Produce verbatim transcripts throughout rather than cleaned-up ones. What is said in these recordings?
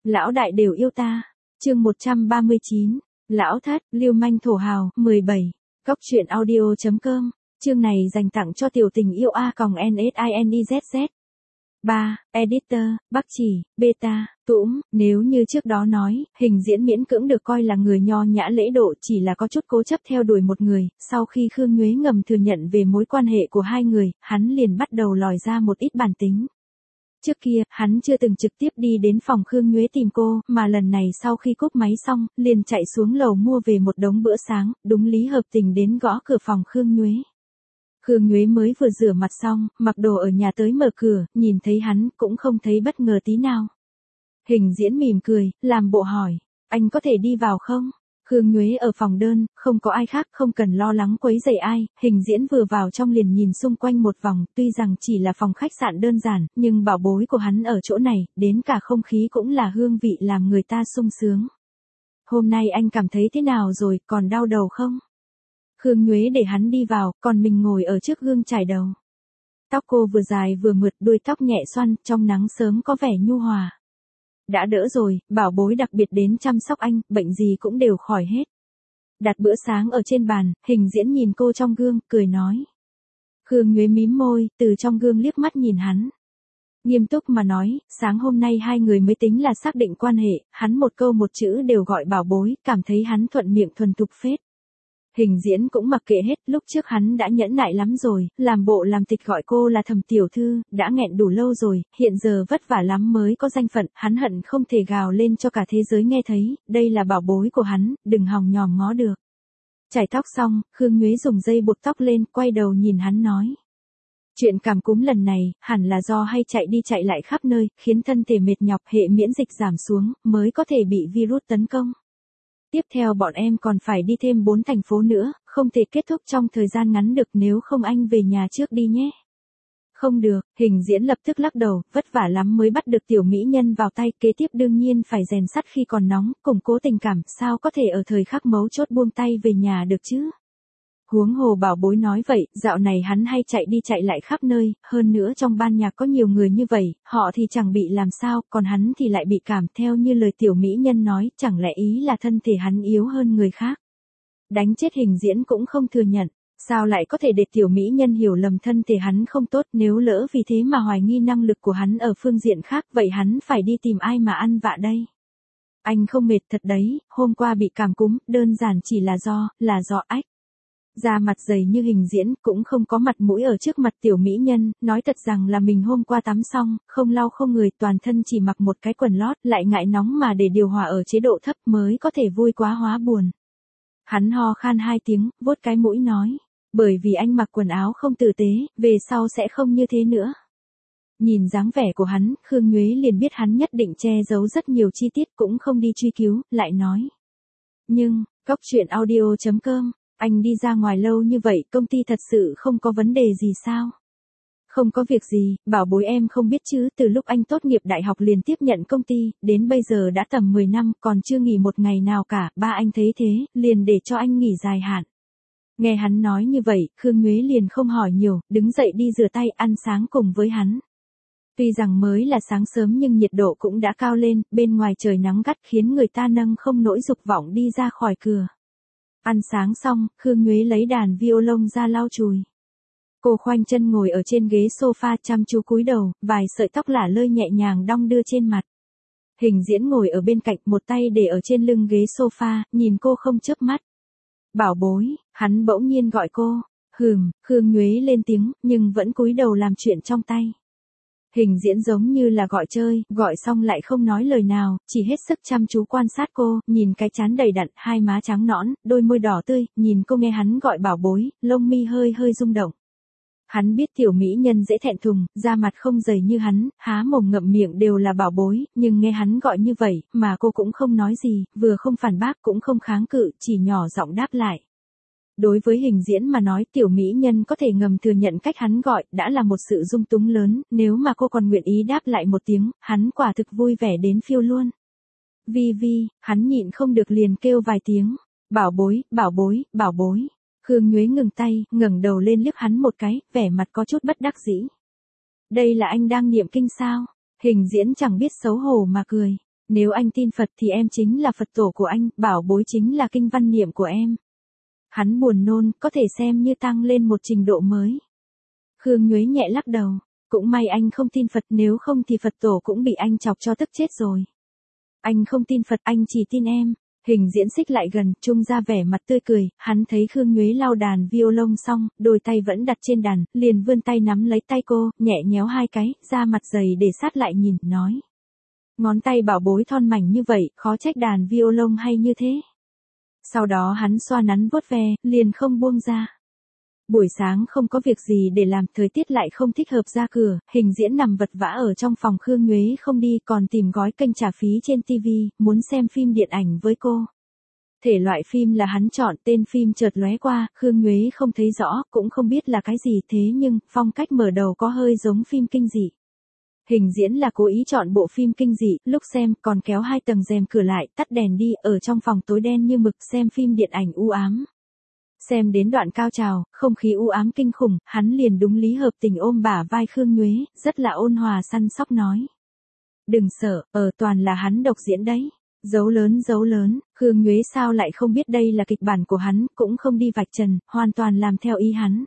Lão đại đều yêu ta. Chương một trăm ba mươi chín. Lão thất, lưu manh thổ hào, mười bảy. Cóc truyện audio chấm com. Chương này dành tặng cho tiểu tình yêu A còng N S I N I Z Z. ba. Editor, Bắc Chỉ, Beta, Tũm, nếu như trước đó nói, Hình Diễn miễn cưỡng được coi là người nho nhã lễ độ, chỉ là có chút cố chấp theo đuổi một người, sau khi Khương Nhuế ngầm thừa nhận về mối quan hệ của hai người, hắn liền bắt đầu lòi ra một ít bản tính. Trước kia, hắn chưa từng trực tiếp đi đến phòng Khương Nhuế tìm cô, mà lần này sau khi cúp máy xong, liền chạy xuống lầu mua về một đống bữa sáng, đúng lý hợp tình đến gõ cửa phòng Khương Nhuế. Khương Nhuế mới vừa rửa mặt xong, mặc đồ ở nhà tới mở cửa, nhìn thấy hắn, cũng không thấy bất ngờ tí nào. Hình Diễn mỉm cười, làm bộ hỏi, anh có thể đi vào không? Khương Nhuế ở phòng đơn, không có ai khác, không cần lo lắng quấy rầy ai. Hình Diễn vừa vào trong liền nhìn xung quanh một vòng, tuy rằng chỉ là phòng khách sạn đơn giản, nhưng bảo bối của hắn ở chỗ này, đến cả không khí cũng là hương vị làm người ta sung sướng. Hôm nay anh cảm thấy thế nào rồi, còn đau đầu không? Khương Nhuế để hắn đi vào, còn mình ngồi ở trước gương chải đầu. Tóc cô vừa dài vừa mượt, đuôi tóc nhẹ xoăn, trong nắng sớm có vẻ nhu hòa. Đã đỡ rồi, bảo bối đặc biệt đến chăm sóc anh, bệnh gì cũng đều khỏi hết. Đặt bữa sáng ở trên bàn, Hình Diễn nhìn cô trong gương, cười nói. Khương Nhuế mím môi, từ trong gương liếc mắt nhìn hắn. Nghiêm túc mà nói, sáng hôm nay hai người mới tính là xác định quan hệ, hắn một câu một chữ đều gọi bảo bối, cảm thấy hắn thuận miệng thuần thục phết. Hình Diễn cũng mặc kệ hết, lúc trước hắn đã nhẫn nại lắm rồi, làm bộ làm tịch gọi cô là Thẩm tiểu thư, đã nghẹn đủ lâu rồi, hiện giờ vất vả lắm mới có danh phận, hắn hận không thể gào lên cho cả thế giới nghe thấy, đây là bảo bối của hắn, đừng hòng nhòm ngó được. Chải tóc xong, Khương Nhuế dùng dây buộc tóc lên, quay đầu nhìn hắn nói. Chuyện cảm cúm lần này, hẳn là do hay chạy đi chạy lại khắp nơi, khiến thân thể mệt nhọc, hệ miễn dịch giảm xuống, mới có thể bị virus tấn công. Tiếp theo bọn em còn phải đi thêm bốn thành phố nữa, không thể kết thúc trong thời gian ngắn được, nếu không anh về nhà trước đi nhé. Không được, Hình Diễn lập tức lắc đầu, vất vả lắm mới bắt được tiểu mỹ nhân vào tay, kế tiếp đương nhiên phải rèn sắt khi còn nóng, củng cố tình cảm, sao có thể ở thời khắc mấu chốt buông tay về nhà được chứ. Huống hồ bảo bối nói vậy, dạo này hắn hay chạy đi chạy lại khắp nơi, hơn nữa trong ban nhạc có nhiều người như vậy, họ thì chẳng bị làm sao, còn hắn thì lại bị cảm, theo như lời tiểu mỹ nhân nói, chẳng lẽ ý là thân thể hắn yếu hơn người khác. Đánh chết Hình Diễn cũng không thừa nhận, sao lại có thể để tiểu mỹ nhân hiểu lầm thân thể hắn không tốt, nếu lỡ vì thế mà hoài nghi năng lực của hắn ở phương diện khác, vậy hắn phải đi tìm ai mà ăn vạ đây. Anh không mệt thật đấy, hôm qua bị cảm cúm, đơn giản chỉ là do, là do ách. Da mặt dày như Hình Diễn, cũng không có mặt mũi ở trước mặt tiểu mỹ nhân, nói thật rằng là mình hôm qua tắm xong, không lau không người, toàn thân chỉ mặc một cái quần lót, lại ngại nóng mà để điều hòa ở chế độ thấp mới có thể vui quá hóa buồn. Hắn ho khan hai tiếng, vuốt cái mũi nói, bởi vì anh mặc quần áo không tử tế, về sau sẽ không như thế nữa. Nhìn dáng vẻ của hắn, Khương Nhuế liền biết hắn nhất định che giấu rất nhiều chi tiết, cũng không đi truy cứu, lại nói. Nhưng, cóc truyện audio chấm com. Anh đi ra ngoài lâu như vậy, công ty thật sự không có vấn đề gì sao? Không có việc gì, bảo bối em không biết chứ, từ lúc anh tốt nghiệp đại học liền tiếp nhận công ty, đến bây giờ đã tầm mười năm, còn chưa nghỉ một ngày nào cả, ba anh thấy thế, liền để cho anh nghỉ dài hạn. Nghe hắn nói như vậy, Khương Nhuế liền không hỏi nhiều, đứng dậy đi rửa tay, ăn sáng cùng với hắn. Tuy rằng mới là sáng sớm nhưng nhiệt độ cũng đã cao lên, bên ngoài trời nắng gắt khiến người ta nâng không nổi dục vọng đi ra khỏi cửa. Ăn sáng xong, Khương Nhuế lấy đàn violon ra lau chùi. Cô khoanh chân ngồi ở trên ghế sofa chăm chú cúi đầu, vài sợi tóc lả lơi nhẹ nhàng đong đưa trên mặt. Hình Diễn ngồi ở bên cạnh, một tay để ở trên lưng ghế sofa, nhìn cô không chớp mắt. Bảo bối, hắn bỗng nhiên gọi cô. Hừm, Khương Nhuế lên tiếng, nhưng vẫn cúi đầu làm chuyện trong tay. Hình Diễn giống như là gọi chơi, gọi xong lại không nói lời nào, chỉ hết sức chăm chú quan sát cô, nhìn cái trán đầy đặn, hai má trắng nõn, đôi môi đỏ tươi, nhìn cô nghe hắn gọi bảo bối, lông mi hơi hơi rung động. Hắn biết tiểu mỹ nhân dễ thẹn thùng, da mặt không dày như hắn, há mồm ngậm miệng đều là bảo bối, nhưng nghe hắn gọi như vậy, mà cô cũng không nói gì, vừa không phản bác cũng không kháng cự, chỉ nhỏ giọng đáp lại. Đối với Hình Diễn mà nói, tiểu mỹ nhân có thể ngầm thừa nhận cách hắn gọi, đã là một sự dung túng lớn, nếu mà cô còn nguyện ý đáp lại một tiếng, hắn quả thực vui vẻ đến phiêu luôn. Vi Vi, hắn nhịn không được liền kêu vài tiếng, bảo bối, bảo bối, bảo bối. Khương Nhuế ngừng tay, ngẩng đầu lên liếc hắn một cái, vẻ mặt có chút bất đắc dĩ. Đây là anh đang niệm kinh sao? Hình Diễn chẳng biết xấu hổ mà cười. Nếu anh tin Phật thì em chính là Phật tổ của anh, bảo bối chính là kinh văn niệm của em. Hắn buồn nôn, có thể xem như tăng lên một trình độ mới. Khương Nhuế nhẹ lắc đầu. Cũng may anh không tin Phật, nếu không thì Phật tổ cũng bị anh chọc cho tức chết rồi. Anh không tin Phật, anh chỉ tin em. Hình diễn xích lại gần, trung ra vẻ mặt tươi cười, hắn thấy Khương Nhuế lau đàn violon xong, đôi tay vẫn đặt trên đàn, liền vươn tay nắm lấy tay cô, nhẹ nhéo hai cái, ra mặt dày để sát lại nhìn, nói. Ngón tay bảo bối thon mảnh như vậy, khó trách đàn violon hay như thế. Sau đó hắn xoa nắn vuốt ve, liền không buông ra. Buổi sáng không có việc gì để làm, thời tiết lại không thích hợp ra cửa, hình diễn nằm vật vã ở trong phòng Khương Nhuế không đi, còn tìm gói kênh trả phí trên ti vi, muốn xem phim điện ảnh với cô. Thể loại phim là hắn chọn, tên phim chợt lóe qua, Khương Nhuế không thấy rõ, cũng không biết là cái gì, thế nhưng, phong cách mở đầu có hơi giống phim kinh dị. Hình diễn là cố ý chọn bộ phim kinh dị, lúc xem còn kéo hai tầng rèm cửa lại, tắt đèn đi, ở trong phòng tối đen như mực, xem phim điện ảnh u ám. Xem đến đoạn cao trào, không khí u ám kinh khủng, hắn liền đúng lý hợp tình ôm bả vai Khương Nhuế, rất là ôn hòa săn sóc nói. Đừng sợ, ở toàn là hắn độc diễn đấy. Dấu lớn dấu lớn, Khương Nhuế sao lại không biết đây là kịch bản của hắn, cũng không đi vạch trần, hoàn toàn làm theo ý hắn.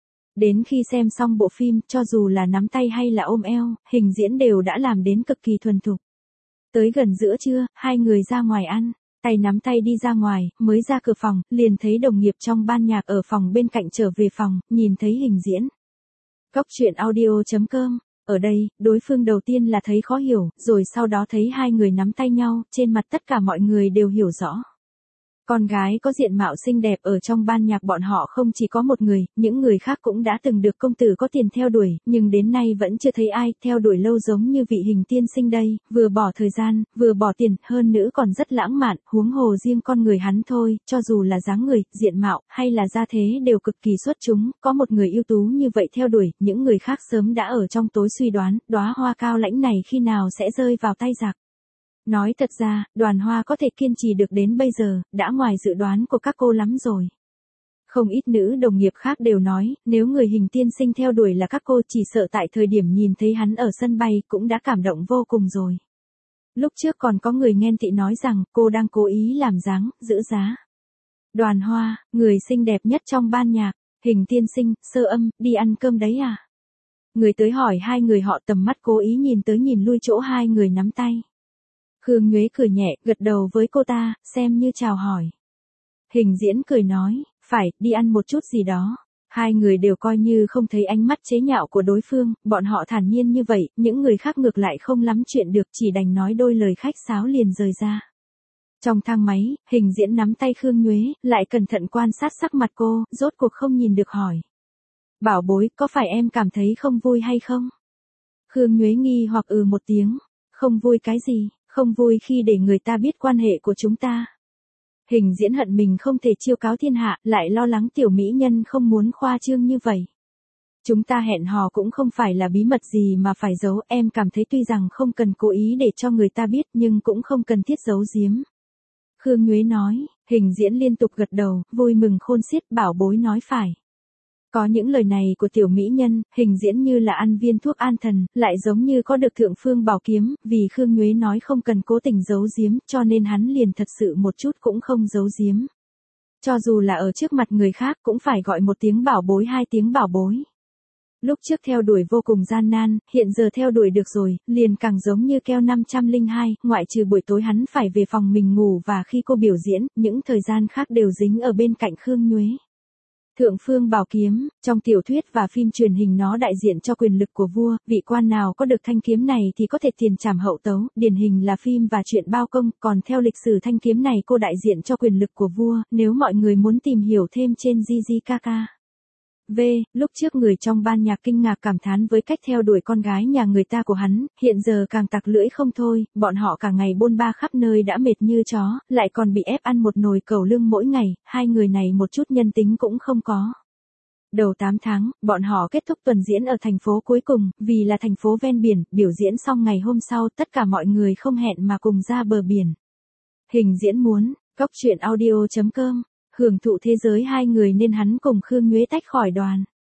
Đến khi xem xong bộ phim, cho dù là nắm tay hay là ôm eo, hình diễn đều đã làm đến cực kỳ thuần thục. Tới gần giữa trưa, hai người ra ngoài ăn. Tay nắm tay đi ra ngoài, mới ra cửa phòng, liền thấy đồng nghiệp trong ban nhạc ở phòng bên cạnh trở về phòng, nhìn thấy hình diễn. Cóc truyện audio chấm com, ở đây, đối phương đầu tiên là thấy khó hiểu, rồi sau đó thấy hai người nắm tay nhau, trên mặt tất cả mọi người đều hiểu rõ. Con gái có diện mạo xinh đẹp ở trong ban nhạc bọn họ không chỉ có một người, những người khác cũng đã từng được công tử có tiền theo đuổi, nhưng đến nay vẫn chưa thấy ai theo đuổi lâu giống như vị hình tiên sinh đây, vừa bỏ thời gian, vừa bỏ tiền, hơn nữa còn rất lãng mạn, huống hồ riêng con người hắn thôi, cho dù là dáng người, diện mạo, hay là gia thế đều cực kỳ xuất chúng, có một người ưu tú như vậy theo đuổi, những người khác sớm đã ở trong tối suy đoán, đóa hoa cao lãnh này khi nào sẽ rơi vào tay giặc. Nói thật ra, Đoàn Hoa có thể kiên trì được đến bây giờ, đã ngoài dự đoán của các cô lắm rồi. Không ít nữ đồng nghiệp khác đều nói, nếu người hình tiên sinh theo đuổi là các cô chỉ sợ tại thời điểm nhìn thấy hắn ở sân bay cũng đã cảm động vô cùng rồi. Lúc trước còn có người ghen tị nói rằng cô đang cố ý làm dáng, giữ giá. Đoàn Hoa, người xinh đẹp nhất trong ban nhạc, hình tiên sinh, sơ âm, đi ăn cơm đấy à? Người tới hỏi hai người họ tầm mắt cố ý nhìn tới nhìn lui chỗ hai người nắm tay. Khương Nhuế cười nhẹ, gật đầu với cô ta, xem như chào hỏi. Hình diễn cười nói, phải, đi ăn một chút gì đó. Hai người đều coi như không thấy ánh mắt chế nhạo của đối phương, bọn họ thản nhiên như vậy, những người khác ngược lại không lắm chuyện được, chỉ đành nói đôi lời khách sáo liền rời ra. Trong thang máy, hình diễn nắm tay Khương Nhuế, lại cẩn thận quan sát sắc mặt cô, rốt cuộc không nhìn được hỏi. Bảo bối, có phải em cảm thấy không vui hay không? Khương Nhuế nghi hoặc ừ một tiếng, không vui cái gì? Không vui khi để người ta biết quan hệ của chúng ta. Hình diễn hận mình không thể chiêu cáo thiên hạ, lại lo lắng tiểu mỹ nhân không muốn khoa trương như vậy. Chúng ta hẹn hò cũng không phải là bí mật gì mà phải giấu, em cảm thấy tuy rằng không cần cố ý để cho người ta biết nhưng cũng không cần thiết giấu giếm. Khương Nhuế nói, hình diễn liên tục gật đầu, vui mừng khôn xiết, bảo bối nói phải. Có những lời này của tiểu mỹ nhân, hình diễn như là ăn viên thuốc an thần, lại giống như có được thượng phương bảo kiếm, vì Khương Nhuế nói không cần cố tình giấu giếm, cho nên hắn liền thật sự một chút cũng không giấu giếm. Cho dù là ở trước mặt người khác cũng phải gọi một tiếng bảo bối hai tiếng bảo bối. Lúc trước theo đuổi vô cùng gian nan, hiện giờ theo đuổi được rồi, liền càng giống như keo năm trăm lẻ hai, ngoại trừ buổi tối hắn phải về phòng mình ngủ và khi cô biểu diễn, những thời gian khác đều dính ở bên cạnh Khương Nhuế. Thượng phương bảo kiếm, trong tiểu thuyết và phim truyền hình nó đại diện cho quyền lực của vua, vị quan nào có được thanh kiếm này thì có thể tiền trảm hậu tấu, điển hình là phim và truyện bao công, còn theo lịch sử thanh kiếm này cô đại diện cho quyền lực của vua, nếu mọi người muốn tìm hiểu thêm trên gi gi ca ca. V, lúc trước người trong ban nhạc kinh ngạc cảm thán với cách theo đuổi con gái nhà người ta của hắn, hiện giờ càng tặc lưỡi không thôi, bọn họ cả ngày bôn ba khắp nơi đã mệt như chó, lại còn bị ép ăn một nồi cẩu lương mỗi ngày, hai người này một chút nhân tính cũng không có. Đầu tám tháng, bọn họ kết thúc tuần diễn ở thành phố cuối cùng, vì là thành phố ven biển, biểu diễn xong ngày hôm sau, tất cả mọi người không hẹn mà cùng ra bờ biển. Hình diễn muốn, cóc truyện audio chấm com hưởng thụ thế giới hai người nên hắn cùng Khương Nhuế tách khỏi đoàn.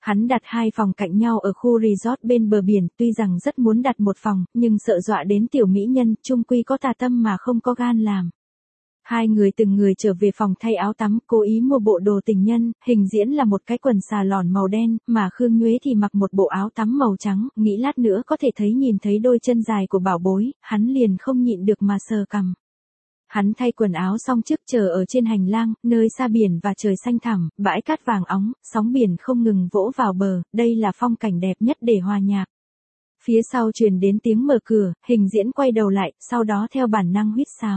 Hắn đặt hai phòng cạnh nhau ở khu resort bên bờ biển, tuy rằng rất muốn đặt một phòng, nhưng sợ dọa đến tiểu mỹ nhân, chung quy có tà tâm mà không có gan làm. Hai người từng người trở về phòng thay áo tắm, cố ý mua bộ đồ tình nhân, hình diễn là một cái quần xà lòn màu đen, mà Khương Nhuế thì mặc một bộ áo tắm màu trắng, nghĩ lát nữa có thể thấy nhìn thấy đôi chân dài của bảo bối, hắn liền không nhịn được mà sờ cằm. Hắn thay quần áo xong trước chờ ở trên hành lang, nơi xa biển và trời xanh thẳm, bãi cát vàng óng, sóng biển không ngừng vỗ vào bờ, đây là phong cảnh đẹp nhất để hòa nhạc. Phía sau truyền đến tiếng mở cửa, hình diễn quay đầu lại, sau đó theo bản năng huýt sáo.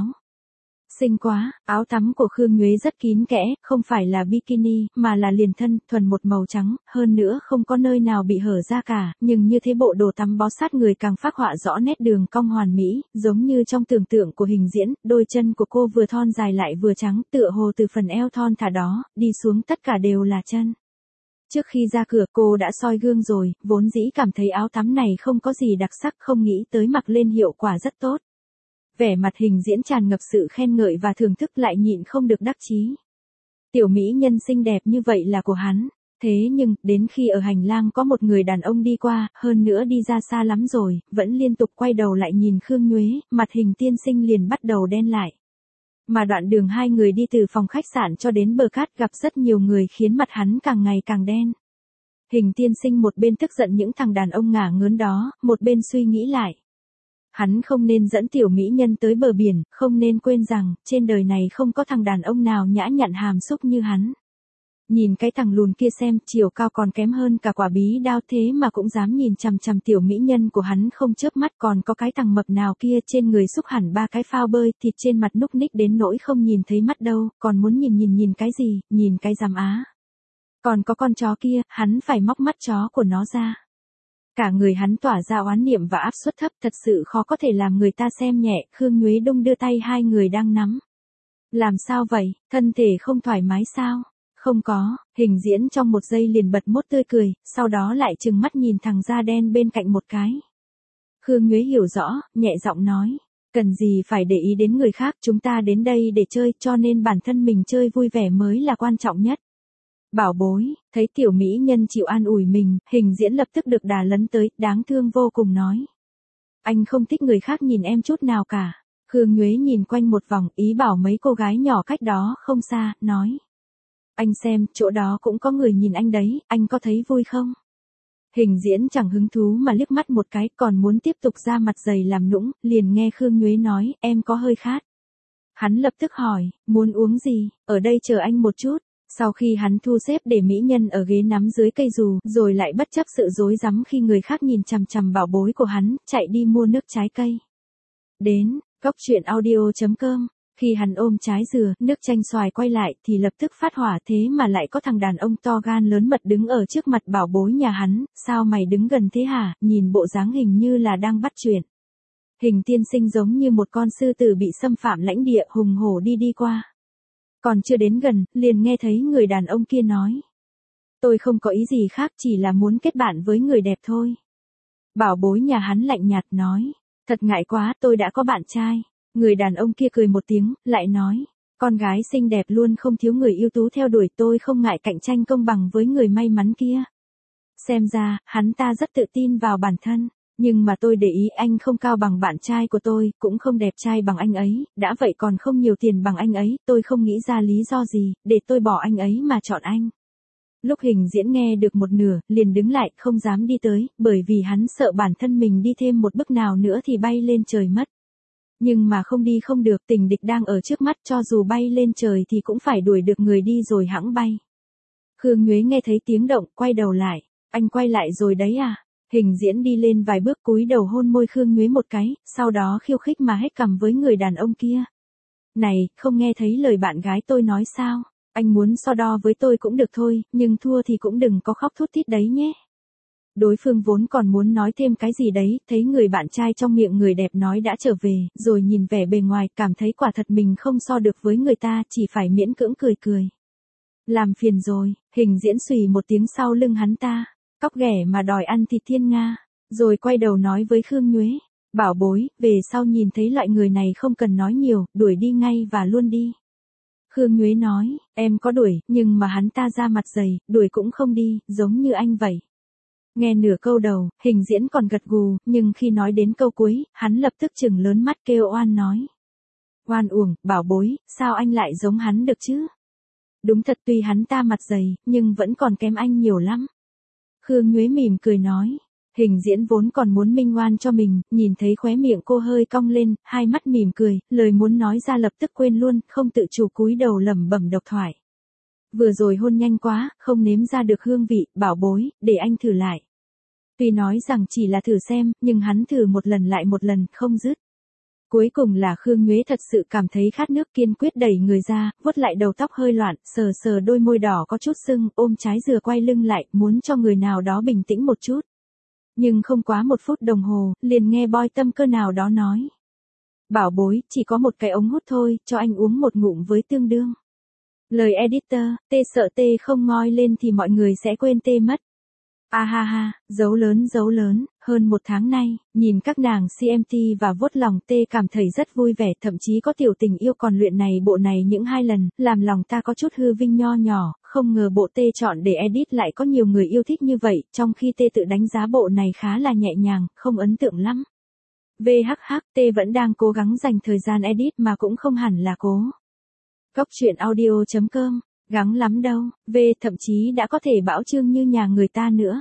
Xinh quá, áo tắm của Khương Nhuế rất kín kẽ, không phải là bikini, mà là liền thân, thuần một màu trắng, hơn nữa không có nơi nào bị hở ra cả, nhưng như thế bộ đồ tắm bó sát người càng phác họa rõ nét đường cong hoàn mỹ, giống như trong tưởng tượng của hình diễn, đôi chân của cô vừa thon dài lại vừa trắng, tựa hồ từ phần eo thon thả đó, đi xuống tất cả đều là chân. Trước khi ra cửa cô đã soi gương rồi, vốn dĩ cảm thấy áo tắm này không có gì đặc sắc, không nghĩ tới mặc lên hiệu quả rất tốt. Vẻ mặt hình diễn tràn ngập sự khen ngợi và thưởng thức lại nhịn không được đắc chí. Tiểu mỹ nhân xinh đẹp như vậy là của hắn. Thế nhưng, đến khi ở hành lang có một người đàn ông đi qua, hơn nữa đi ra xa lắm rồi, vẫn liên tục quay đầu lại nhìn Khương Nhuế, mặt hình tiên sinh liền bắt đầu đen lại. Mà đoạn đường hai người đi từ phòng khách sạn cho đến bờ cát gặp rất nhiều người khiến mặt hắn càng ngày càng đen. Hình tiên sinh một bên tức giận những thằng đàn ông ngả ngớn đó, một bên suy nghĩ lại. Hắn không nên dẫn tiểu mỹ nhân tới bờ biển, không nên quên rằng, trên đời này không có thằng đàn ông nào nhã nhặn hàm xúc như hắn. Nhìn cái thằng lùn kia xem, chiều cao còn kém hơn cả quả bí đao thế mà cũng dám nhìn chằm chằm tiểu mỹ nhân của hắn không chớp mắt, còn có cái thằng mập nào kia trên người xúc hẳn ba cái phao bơi, thịt trên mặt núc ních đến nỗi không nhìn thấy mắt đâu, còn muốn nhìn nhìn nhìn cái gì, nhìn cái giám á. Còn có con chó kia, hắn phải móc mắt chó của nó ra. Cả người hắn tỏa ra oán niệm và áp suất thấp, thật sự khó có thể làm người ta xem nhẹ. Khương Nhuế Đông đưa tay hai người đang nắm. Làm sao vậy, thân thể không thoải mái sao? Không có, hình diễn trong một giây liền bật mốt tươi cười, sau đó lại trừng mắt nhìn thằng da đen bên cạnh một cái. Khương Nhuế hiểu rõ, nhẹ giọng nói, cần gì phải để ý đến người khác, chúng ta đến đây để chơi, cho nên bản thân mình chơi vui vẻ mới là quan trọng nhất. Bảo bối, thấy tiểu mỹ nhân chịu an ủi mình, hình diễn lập tức được đà lấn tới, đáng thương vô cùng nói. Anh không thích người khác nhìn em chút nào cả. Khương Nhuế nhìn quanh một vòng, ý bảo mấy cô gái nhỏ cách đó không xa, nói. Anh xem, chỗ đó cũng có người nhìn anh đấy, anh có thấy vui không? Hình diễn chẳng hứng thú mà liếc mắt một cái, còn muốn tiếp tục ra mặt dày làm nũng, liền nghe Khương Nhuế nói, em có hơi khát. Hắn lập tức hỏi, muốn uống gì, ở đây chờ anh một chút. Sau khi hắn thu xếp để mỹ nhân ở ghế nắm dưới cây dù, rồi lại bất chấp sự rối rắm khi người khác nhìn chằm chằm bảo bối của hắn, chạy đi mua nước trái cây. Đến, góc truyện audio chấm com, khi hắn ôm trái dừa, nước chanh xoài quay lại thì lập tức phát hỏa, thế mà lại có thằng đàn ông to gan lớn mật đứng ở trước mặt bảo bối nhà hắn, sao mày đứng gần thế hả, nhìn bộ dáng hình như là đang bắt chuyện. Hình tiên sinh giống như một con sư tử bị xâm phạm lãnh địa hùng hổ đi đi qua. Còn chưa đến gần, liền nghe thấy người đàn ông kia nói. Tôi không có ý gì khác, chỉ là muốn kết bạn với người đẹp thôi. Bảo bối nhà hắn lạnh nhạt nói. Thật ngại quá, tôi đã có bạn trai. Người đàn ông kia cười một tiếng, lại nói. Con gái xinh đẹp luôn không thiếu người ưu tú theo đuổi, tôi không ngại cạnh tranh công bằng với người may mắn kia. Xem ra, hắn ta rất tự tin vào bản thân. Nhưng mà tôi để ý anh không cao bằng bạn trai của tôi, cũng không đẹp trai bằng anh ấy, đã vậy còn không nhiều tiền bằng anh ấy, tôi không nghĩ ra lý do gì, để tôi bỏ anh ấy mà chọn anh. Lúc hình diễn nghe được một nửa, liền đứng lại, không dám đi tới, bởi vì hắn sợ bản thân mình đi thêm một bước nào nữa thì bay lên trời mất. Nhưng mà không đi không được, tình địch đang ở trước mắt, cho dù bay lên trời thì cũng phải đuổi được người đi rồi hẵng bay. Khương Nhuế nghe thấy tiếng động, quay đầu lại, anh quay lại rồi đấy à? Hình diễn đi lên vài bước cúi đầu hôn môi Khương Nhuế một cái, sau đó khiêu khích mà hét cằm với người đàn ông kia. Này, không nghe thấy lời bạn gái tôi nói sao? Anh muốn so đo với tôi cũng được thôi, nhưng thua thì cũng đừng có khóc thút thít đấy nhé. Đối phương vốn còn muốn nói thêm cái gì đấy, thấy người bạn trai trong miệng người đẹp nói đã trở về, rồi nhìn vẻ bề ngoài, cảm thấy quả thật mình không so được với người ta, chỉ phải miễn cưỡng cười cười. Làm phiền rồi, hình diễn xùy một tiếng sau lưng hắn ta. Cóc ghẻ mà đòi ăn thịt thiên nga, rồi quay đầu nói với Khương Nhuế, bảo bối, về sau nhìn thấy loại người này không cần nói nhiều, đuổi đi ngay và luôn đi. Khương Nhuế nói, em có đuổi, nhưng mà hắn ta ra mặt dày, đuổi cũng không đi, giống như anh vậy. Nghe nửa câu đầu, Hình Diễn còn gật gù, nhưng khi nói đến câu cuối, hắn lập tức chừng lớn mắt kêu oan nói. Oan uổng, bảo bối, sao anh lại giống hắn được chứ? Đúng thật tuy hắn ta mặt dày, nhưng vẫn còn kém anh nhiều lắm. Khương Nhuế mỉm cười nói. Hình Diễn vốn còn muốn minh oan cho mình, nhìn thấy khóe miệng cô hơi cong lên, hai mắt mỉm cười, lời muốn nói ra lập tức quên luôn, không tự chủ cúi đầu lẩm bẩm độc thoại. Vừa rồi hôn nhanh quá, không nếm ra được hương vị, bảo bối, để anh thử lại. Tuy nói rằng chỉ là thử xem, nhưng hắn thử một lần lại một lần, không dứt. Cuối cùng là Khương Nhuế thật sự cảm thấy khát nước, kiên quyết đẩy người ra, vuốt lại đầu tóc hơi loạn, sờ sờ đôi môi đỏ có chút sưng, ôm trái dừa quay lưng lại, muốn cho người nào đó bình tĩnh một chút. Nhưng không quá một phút đồng hồ, liền nghe boy tâm cơ nào đó nói. Bảo bối, chỉ có một cái ống hút thôi, cho anh uống một ngụm với tương đương. Lời editor, tê sợ tê không ngoi lên thì mọi người sẽ quên tê mất. À ha ha, dấu lớn dấu lớn, hơn một tháng nay, nhìn các nàng xê em tê và vuốt lòng tê cảm thấy rất vui vẻ, thậm chí có tiểu tình yêu còn luyện này bộ này những hai lần, làm lòng ta có chút hư vinh nho nhỏ, không ngờ bộ tê chọn để edit lại có nhiều người yêu thích như vậy, trong khi tê tự đánh giá bộ này khá là nhẹ nhàng, không ấn tượng lắm. vê hát hát, tê vẫn đang cố gắng dành thời gian edit mà cũng không hẳn là cố. Cóc truyện audio chấm com Gắng lắm đâu, V thậm chí đã có thể bão chương như nhà người ta nữa.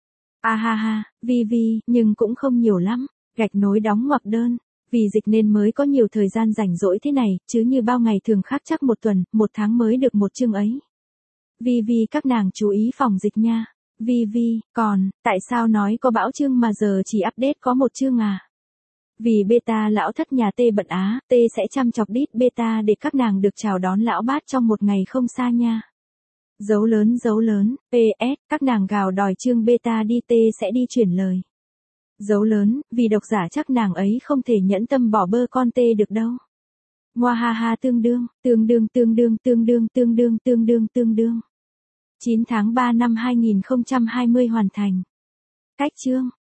À ha ha, vi vi, nhưng cũng không nhiều lắm, gạch nối đóng ngoặc đơn, vì dịch nên mới có nhiều thời gian rảnh rỗi thế này, chứ như bao ngày thường khác chắc một tuần, một tháng mới được một chương ấy. Vi vi các nàng chú ý phòng dịch nha. Vi vi, còn, tại sao nói có bão chương mà giờ chỉ update có một chương à? Vì beta lão thất nhà tê bận á, tê sẽ chăm chọc đít beta để các nàng được chào đón lão bát trong một ngày không xa nha. Dấu lớn dấu lớn, pê ét, các nàng gào đòi chương beta đi tê sẽ đi chuyển lời. Dấu lớn, vì độc giả chắc nàng ấy không thể nhẫn tâm bỏ bơ con tê được đâu. Ngoa ha ha tương đương, tương đương tương đương tương đương tương đương tương đương tương đương. chín tháng ba năm hai nghìn không trăm hai mươi hoàn thành. Cách chương.